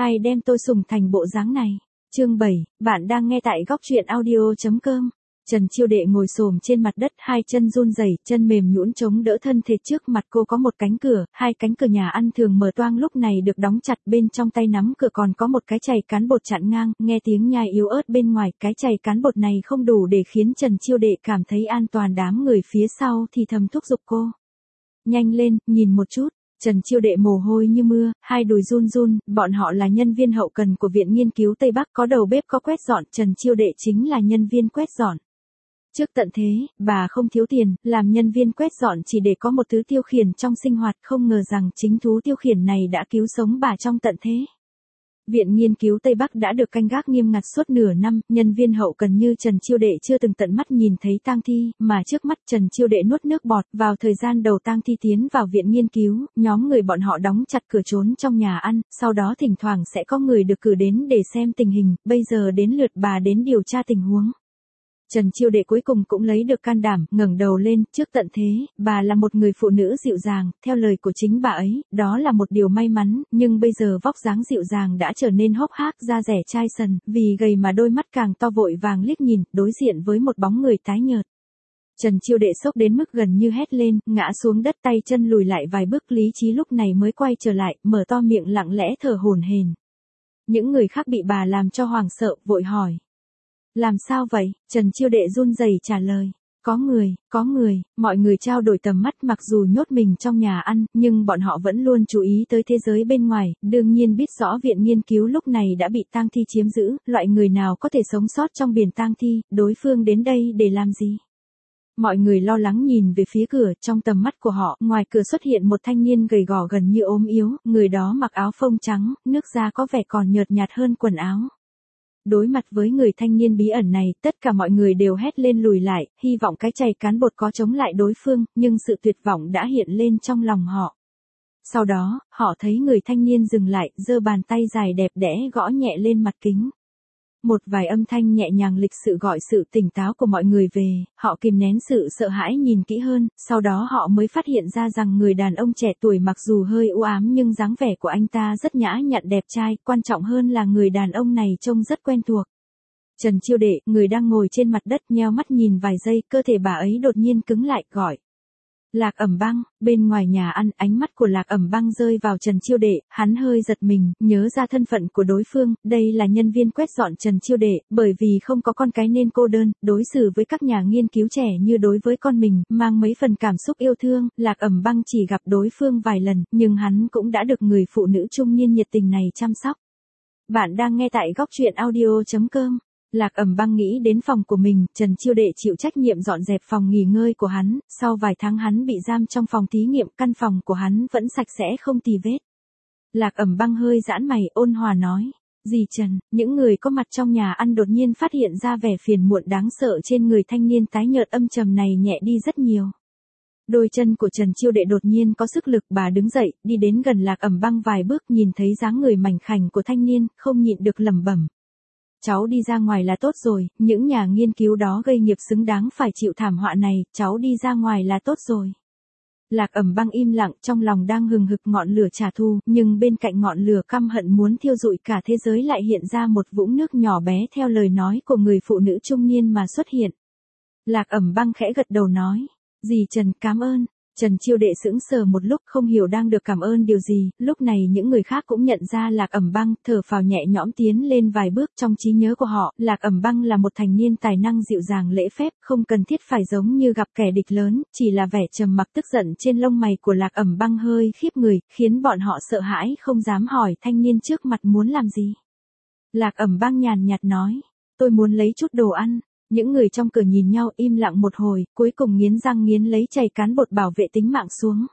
Ai đem tôi sủng thành bộ dáng này? Chương 7, bạn đang nghe tại góc truyện audio.com. Trần Chiêu Đệ ngồi xổm trên mặt đất, hai chân run rẩy, chân mềm nhũn chống đỡ thân thể, trước mặt cô có một cánh cửa, hai cánh cửa nhà ăn thường mở toang lúc này được đóng chặt, bên trong tay nắm cửa còn có một cái chày cán bột chặn ngang, nghe tiếng nhai yếu ớt bên ngoài, cái chày cán bột này không đủ để khiến Trần Chiêu Đệ cảm thấy an toàn, đám người phía sau thì thầm thúc giục cô. Nhanh lên, nhìn một chút. Trần Chiêu Đệ mồ hôi như mưa, hai đùi run run, bọn họ là nhân viên hậu cần của Viện Nghiên cứu Tây Bắc, có đầu bếp có quét dọn, Trần Chiêu Đệ chính là nhân viên quét dọn. Trước tận thế, bà không thiếu tiền, làm nhân viên quét dọn chỉ để có một thứ tiêu khiển trong sinh hoạt, không ngờ rằng chính thú tiêu khiển này đã cứu sống bà trong tận thế. Viện Nghiên cứu Tây Bắc đã được canh gác nghiêm ngặt suốt nửa năm, nhân viên hậu cần như Trần Chiêu Đệ chưa từng tận mắt nhìn thấy tang thi, mà trước mắt Trần Chiêu Đệ nuốt nước bọt. Vào thời gian đầu tang thi tiến vào viện nghiên cứu, nhóm người bọn họ đóng chặt cửa trốn trong nhà ăn, sau đó thỉnh thoảng sẽ có người được cử đến để xem tình hình, bây giờ đến lượt bà đến điều tra tình huống. Trần Chiêu Đệ cuối cùng cũng lấy được can đảm, ngẩng đầu lên, trước tận thế, bà là một người phụ nữ dịu dàng, theo lời của chính bà ấy, đó là một điều may mắn, nhưng bây giờ vóc dáng dịu dàng đã trở nên hốc hác, da rẻ chai sần, vì gầy mà đôi mắt càng to, vội vàng liếc nhìn, đối diện với một bóng người tái nhợt. Trần Chiêu Đệ sốc đến mức gần như hét lên, ngã xuống đất, tay chân lùi lại vài bước, lý trí lúc này mới quay trở lại, mở to miệng lặng lẽ thở hổn hển. Những người khác bị bà làm cho hoảng sợ, vội hỏi. Làm sao vậy? Trần Chiêu Đệ run rẩy trả lời. Có người, mọi người trao đổi tầm mắt, mặc dù nhốt mình trong nhà ăn, nhưng bọn họ vẫn luôn chú ý tới thế giới bên ngoài, đương nhiên biết rõ viện nghiên cứu lúc này đã bị tang thi chiếm giữ, loại người nào có thể sống sót trong biển tang thi, đối phương đến đây để làm gì? Mọi người lo lắng nhìn về phía cửa, trong tầm mắt của họ, ngoài cửa xuất hiện một thanh niên gầy gò gần như ốm yếu, người đó mặc áo phông trắng, nước da có vẻ còn nhợt nhạt hơn quần áo. Đối mặt với người thanh niên bí ẩn này, tất cả mọi người đều hét lên lùi lại, hy vọng cái chày cán bột có chống lại đối phương, nhưng sự tuyệt vọng đã hiện lên trong lòng họ. Sau đó, họ thấy người thanh niên dừng lại, giơ bàn tay dài đẹp đẽ gõ nhẹ lên mặt kính. Một vài âm thanh nhẹ nhàng lịch sự gọi sự tỉnh táo của mọi người về, họ kìm nén sự sợ hãi nhìn kỹ hơn, sau đó họ mới phát hiện ra rằng người đàn ông trẻ tuổi mặc dù hơi u ám nhưng dáng vẻ của anh ta rất nhã nhặn đẹp trai, quan trọng hơn là người đàn ông này trông rất quen thuộc. Trần Chiêu Đệ, người đang ngồi trên mặt đất, nheo mắt nhìn vài giây, cơ thể bà ấy đột nhiên cứng lại, gọi. Lạc Ẩm Băng. Bên ngoài nhà ăn, ánh mắt của Lạc Ẩm Băng rơi vào Trần Chiêu Đệ, hắn hơi giật mình, nhớ ra thân phận của đối phương, đây là nhân viên quét dọn Trần Chiêu Đệ, bởi vì không có con cái nên cô đơn, đối xử với các nhà nghiên cứu trẻ như đối với con mình, mang mấy phần cảm xúc yêu thương. Lạc Ẩm Băng chỉ gặp đối phương vài lần, nhưng hắn cũng đã được người phụ nữ trung niên nhiệt tình này chăm sóc. Bạn đang nghe tại góc truyện audio.com. Lạc Ẩm Băng nghĩ đến phòng của mình, Trần Chiêu Đệ chịu trách nhiệm dọn dẹp phòng nghỉ ngơi của hắn, sau vài tháng hắn bị giam trong phòng thí nghiệm, căn phòng của hắn vẫn sạch sẽ không tì vết. Lạc Ẩm Băng hơi giãn mày, ôn hòa nói, dì Trần, những người có mặt trong nhà ăn đột nhiên phát hiện ra vẻ phiền muộn đáng sợ trên người thanh niên tái nhợt âm trầm này nhẹ đi rất nhiều. Đôi chân của Trần Chiêu Đệ đột nhiên có sức lực, bà đứng dậy, đi đến gần Lạc Ẩm Băng vài bước, nhìn thấy dáng người mảnh khảnh của thanh niên, không nhịn được lẩm bẩm. Cháu đi ra ngoài là tốt rồi, những nhà nghiên cứu đó gây nghiệp xứng đáng phải chịu thảm họa này, cháu đi ra ngoài là tốt rồi. Lạc Ẩm Băng im lặng, trong lòng đang hừng hực ngọn lửa trả thù, nhưng bên cạnh ngọn lửa căm hận muốn thiêu rụi cả thế giới lại hiện ra một vũng nước nhỏ bé theo lời nói của người phụ nữ trung niên mà xuất hiện. Lạc Ẩm Băng khẽ gật đầu nói, dì Trần, cảm ơn. Trần Chiêu Đệ sững sờ một lúc, không hiểu đang được cảm ơn điều gì, lúc này những người khác cũng nhận ra Lạc Ẩm Băng, thở phào nhẹ nhõm tiến lên vài bước. Trong trí nhớ của họ, Lạc Ẩm Băng là một thành niên tài năng dịu dàng lễ phép, không cần thiết phải giống như gặp kẻ địch lớn, chỉ là vẻ trầm mặc tức giận trên lông mày của Lạc Ẩm Băng hơi khiếp người, khiến bọn họ sợ hãi không dám hỏi thanh niên trước mặt muốn làm gì. Lạc Ẩm Băng nhàn nhạt nói, tôi muốn lấy chút đồ ăn. Những người trong cửa nhìn nhau im lặng một hồi, cuối cùng nghiến răng nghiến lấy chày cán bột bảo vệ tính mạng xuống.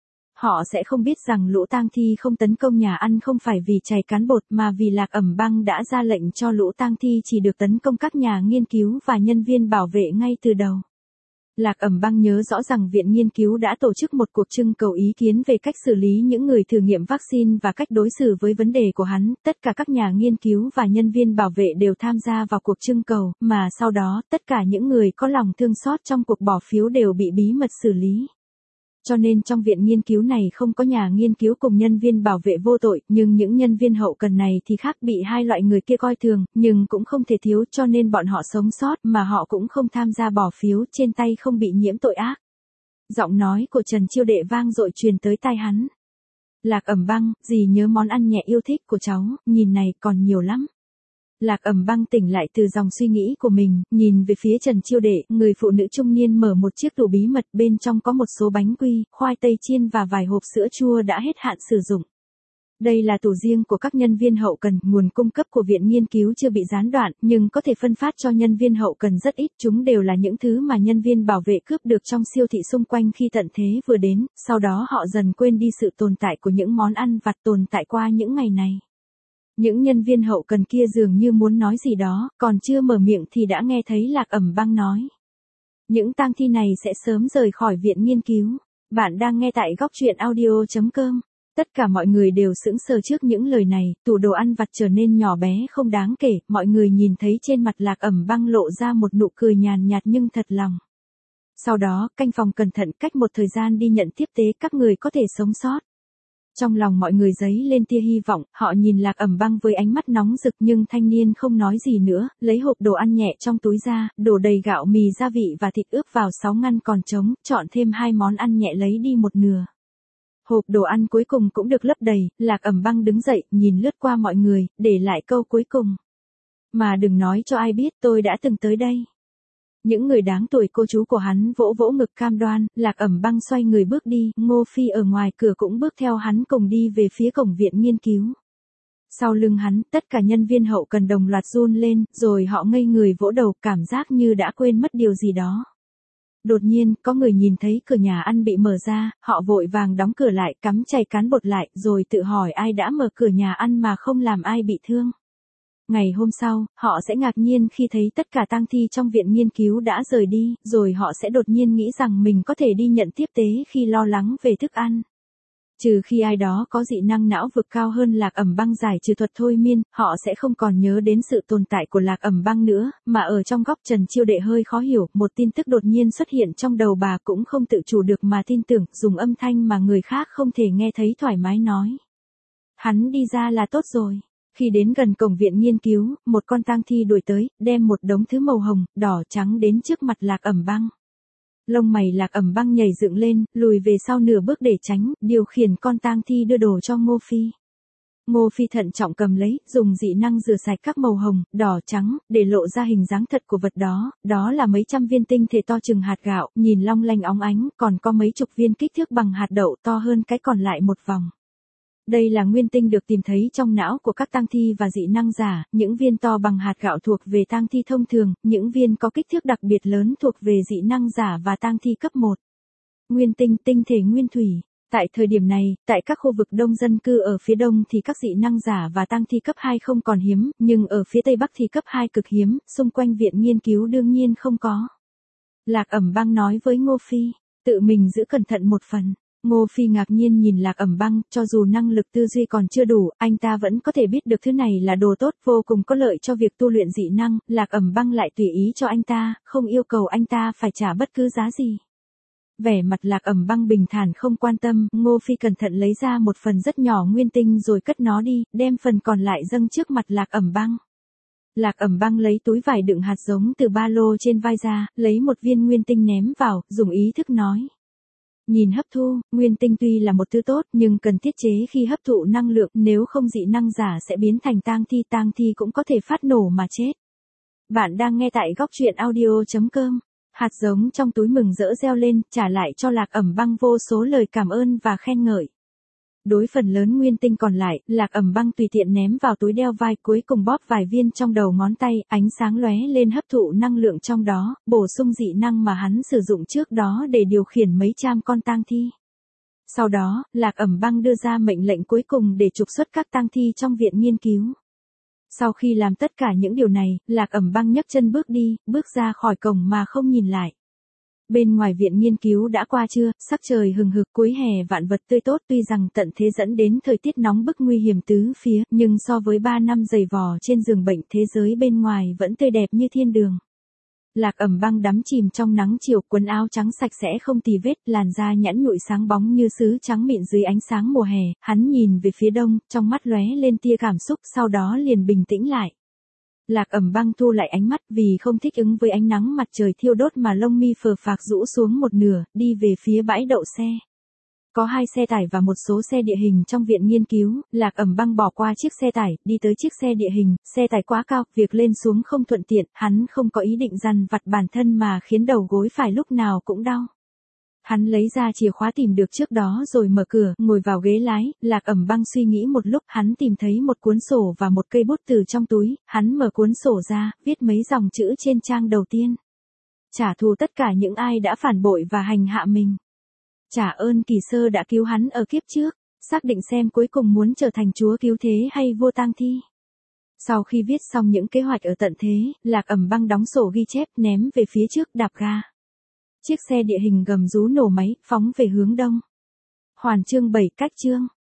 Họ sẽ không biết rằng lũ tang thi không tấn công nhà ăn không phải vì chày cán bột mà vì Lạc Ẩm Băng đã ra lệnh cho lũ tang thi chỉ được tấn công các nhà nghiên cứu và nhân viên bảo vệ ngay từ đầu. Lạc Ẩm Băng nhớ rõ rằng Viện Nghiên cứu đã tổ chức một cuộc trưng cầu ý kiến về cách xử lý những người thử nghiệm vaccine và cách đối xử với vấn đề của hắn. Tất cả các nhà nghiên cứu và nhân viên bảo vệ đều tham gia vào cuộc trưng cầu, mà sau đó tất cả những người có lòng thương xót trong cuộc bỏ phiếu đều bị bí mật xử lý. Cho nên trong viện nghiên cứu này không có nhà nghiên cứu cùng nhân viên bảo vệ vô tội, nhưng những nhân viên hậu cần này thì khác, bị hai loại người kia coi thường, nhưng cũng không thể thiếu, cho nên bọn họ sống sót mà họ cũng không tham gia bỏ phiếu, trên tay không bị nhiễm tội ác. Giọng nói của Trần Chiêu Đệ vang dội truyền tới tai hắn. Lạc Ẩm Băng, dì nhớ món ăn nhẹ yêu thích của cháu, nhìn này còn nhiều lắm. Lạc Ẩm Băng tỉnh lại từ dòng suy nghĩ của mình, nhìn về phía Trần Chiêu Đệ, người phụ nữ trung niên mở một chiếc tủ bí mật, bên trong có một số bánh quy, khoai tây chiên và vài hộp sữa chua đã hết hạn sử dụng. Đây là tủ riêng của các nhân viên hậu cần, nguồn cung cấp của viện nghiên cứu chưa bị gián đoạn, nhưng có thể phân phát cho nhân viên hậu cần rất ít, chúng đều là những thứ mà nhân viên bảo vệ cướp được trong siêu thị xung quanh khi tận thế vừa đến, sau đó họ dần quên đi sự tồn tại của những món ăn vặt tồn tại qua những ngày này. Những nhân viên hậu cần kia dường như muốn nói gì đó, còn chưa mở miệng thì đã nghe thấy Lạc Ẩm Băng nói. Những tang thi này sẽ sớm rời khỏi viện nghiên cứu. Bạn đang nghe tại góc truyện audio.com. Tất cả mọi người đều sững sờ trước những lời này, tủ đồ ăn vặt trở nên nhỏ bé không đáng kể, mọi người nhìn thấy trên mặt Lạc Ẩm Băng lộ ra một nụ cười nhàn nhạt nhưng thật lòng. Sau đó, canh phòng cẩn thận cách một thời gian đi nhận tiếp tế các người có thể sống sót. Trong lòng mọi người dấy lên tia hy vọng, họ nhìn Lạc Ẩm Băng với ánh mắt nóng rực nhưng thanh niên không nói gì nữa, lấy hộp đồ ăn nhẹ trong túi ra, đổ đầy gạo mì gia vị và thịt ướp vào 6 ngăn còn trống, chọn thêm 2 món ăn nhẹ lấy đi một nửa. Hộp đồ ăn cuối cùng cũng được lấp đầy, Lạc Ẩm Băng đứng dậy, nhìn lướt qua mọi người, để lại câu cuối cùng. Mà đừng nói cho ai biết tôi đã từng tới đây. Những người đáng tuổi cô chú của hắn vỗ vỗ ngực cam đoan, Lạc Ẩm Băng xoay người bước đi, Ngô Phi ở ngoài cửa cũng bước theo hắn cùng đi về phía cổng viện nghiên cứu. Sau lưng hắn, tất cả nhân viên hậu cần đồng loạt run lên, rồi họ ngây người vỗ đầu, cảm giác như đã quên mất điều gì đó. Đột nhiên, có người nhìn thấy cửa nhà ăn bị mở ra, họ vội vàng đóng cửa lại, cắm chày cán bột lại, rồi tự hỏi ai đã mở cửa nhà ăn mà không làm ai bị thương. Ngày hôm sau, họ sẽ ngạc nhiên khi thấy tất cả tang thi trong viện nghiên cứu đã rời đi, rồi họ sẽ đột nhiên nghĩ rằng mình có thể đi nhận tiếp tế khi lo lắng về thức ăn. Trừ khi ai đó có dị năng não vực cao hơn Lạc Ẩm Băng giải trừ thuật thôi miên, họ sẽ không còn nhớ đến sự tồn tại của Lạc Ẩm Băng nữa, mà ở trong góc Trần Chiêu Đệ hơi khó hiểu, một tin tức đột nhiên xuất hiện trong đầu bà cũng không tự chủ được mà tin tưởng, dùng âm thanh mà người khác không thể nghe thấy thoải mái nói. Hắn đi ra là tốt rồi. Khi đến gần cổng viện nghiên cứu, một con tang thi đuổi tới, đem một đống thứ màu hồng, đỏ trắng đến trước mặt Lạc Ẩm Băng. Lông mày Lạc Ẩm Băng nhảy dựng lên, lùi về sau nửa bước để tránh, điều khiển con tang thi đưa đồ cho Ngô Phi. Ngô Phi thận trọng cầm lấy, dùng dị năng rửa sạch các màu hồng, đỏ trắng, để lộ ra hình dáng thật của vật đó, đó là mấy trăm viên tinh thể to chừng hạt gạo, nhìn long lanh óng ánh, còn có mấy chục viên kích thước bằng hạt đậu to hơn cái còn lại một vòng. Đây là nguyên tinh được tìm thấy trong não của các tang thi và dị năng giả, những viên to bằng hạt gạo thuộc về tang thi thông thường, những viên có kích thước đặc biệt lớn thuộc về dị năng giả và tang thi cấp 1. Nguyên tinh, tinh thể nguyên thủy. Tại thời điểm này, tại các khu vực đông dân cư ở phía đông thì các dị năng giả và tang thi cấp 2 không còn hiếm, nhưng ở phía tây bắc thì cấp 2 cực hiếm, xung quanh viện nghiên cứu đương nhiên không có. Lạc Ẩm Băng nói với Ngô Phi, tự mình giữ cẩn thận một phần. Ngô Phi ngạc nhiên nhìn Lạc Ẩm Băng, cho dù năng lực tư duy còn chưa đủ, anh ta vẫn có thể biết được thứ này là đồ tốt, vô cùng có lợi cho việc tu luyện dị năng, Lạc Ẩm Băng lại tùy ý cho anh ta, không yêu cầu anh ta phải trả bất cứ giá gì. Vẻ mặt Lạc Ẩm Băng bình thản không quan tâm, Ngô Phi cẩn thận lấy ra một phần rất nhỏ nguyên tinh rồi cất nó đi, đem phần còn lại dâng trước mặt Lạc Ẩm Băng. Lạc Ẩm Băng lấy túi vải đựng hạt giống từ ba lô trên vai ra, lấy một viên nguyên tinh ném vào, dùng ý thức nói. Nhìn hấp thu, nguyên tinh tuy là một thứ tốt nhưng cần tiết chế khi hấp thụ năng lượng, nếu không dị năng giả sẽ biến thành tang thi cũng có thể phát nổ mà chết. Bạn đang nghe tại góc truyện audio.com. Hạt giống trong túi mừng rỡ reo lên, trả lại cho Lạc Ẩm Băng vô số lời cảm ơn và khen ngợi. Đối phần lớn nguyên tinh còn lại, Lạc Ẩm Băng tùy tiện ném vào túi đeo vai, cuối cùng bóp vài viên trong đầu ngón tay, ánh sáng lóe lên hấp thụ năng lượng trong đó, bổ sung dị năng mà hắn sử dụng trước đó để điều khiển mấy trăm con tang thi. Sau đó, Lạc Ẩm Băng đưa ra mệnh lệnh cuối cùng để trục xuất các tang thi trong viện nghiên cứu. Sau khi làm tất cả những điều này, Lạc Ẩm Băng nhấc chân bước đi, bước ra khỏi cổng mà không nhìn lại. Bên ngoài viện nghiên cứu đã qua trưa, sắc trời hừng hực, cuối hè vạn vật tươi tốt, tuy rằng tận thế dẫn đến thời tiết nóng bức nguy hiểm tứ phía, nhưng so với 3 năm dày vò trên giường bệnh, thế giới bên ngoài vẫn tươi đẹp như thiên đường. Lạc Ẩm Băng đắm chìm trong nắng chiều, quần áo trắng sạch sẽ không tì vết, làn da nhẵn nhụi sáng bóng như sứ trắng mịn dưới ánh sáng mùa hè, hắn nhìn về phía đông, trong mắt lóe lên tia cảm xúc, sau đó liền bình tĩnh lại. Lạc Ẩm Băng thu lại ánh mắt vì không thích ứng với ánh nắng mặt trời thiêu đốt mà lông mi phờ phạc rũ xuống một nửa, đi về phía bãi đậu xe. Có 2 xe tải và một số xe địa hình trong viện nghiên cứu, Lạc Ẩm Băng bỏ qua chiếc xe tải, đi tới chiếc xe địa hình, xe tải quá cao, việc lên xuống không thuận tiện, hắn không có ý định dằn vặt bản thân mà khiến đầu gối phải lúc nào cũng đau. Hắn lấy ra chìa khóa tìm được trước đó rồi mở cửa, ngồi vào ghế lái, Lạc Ẩm Băng suy nghĩ một lúc, hắn tìm thấy một cuốn sổ và một cây bút từ trong túi, hắn mở cuốn sổ ra, viết mấy dòng chữ trên trang đầu tiên. Trả thù tất cả những ai đã phản bội và hành hạ mình. Trả ơn Kỳ Sơ đã cứu hắn ở kiếp trước, xác định xem cuối cùng muốn trở thành chúa cứu thế hay vua tang thi. Sau khi viết xong những kế hoạch ở tận thế, Lạc Ẩm Băng đóng sổ ghi chép ném về phía trước đạp ga. Chiếc xe địa hình gầm rú nổ máy, phóng về hướng đông. Hoàn chương 7 cách chương.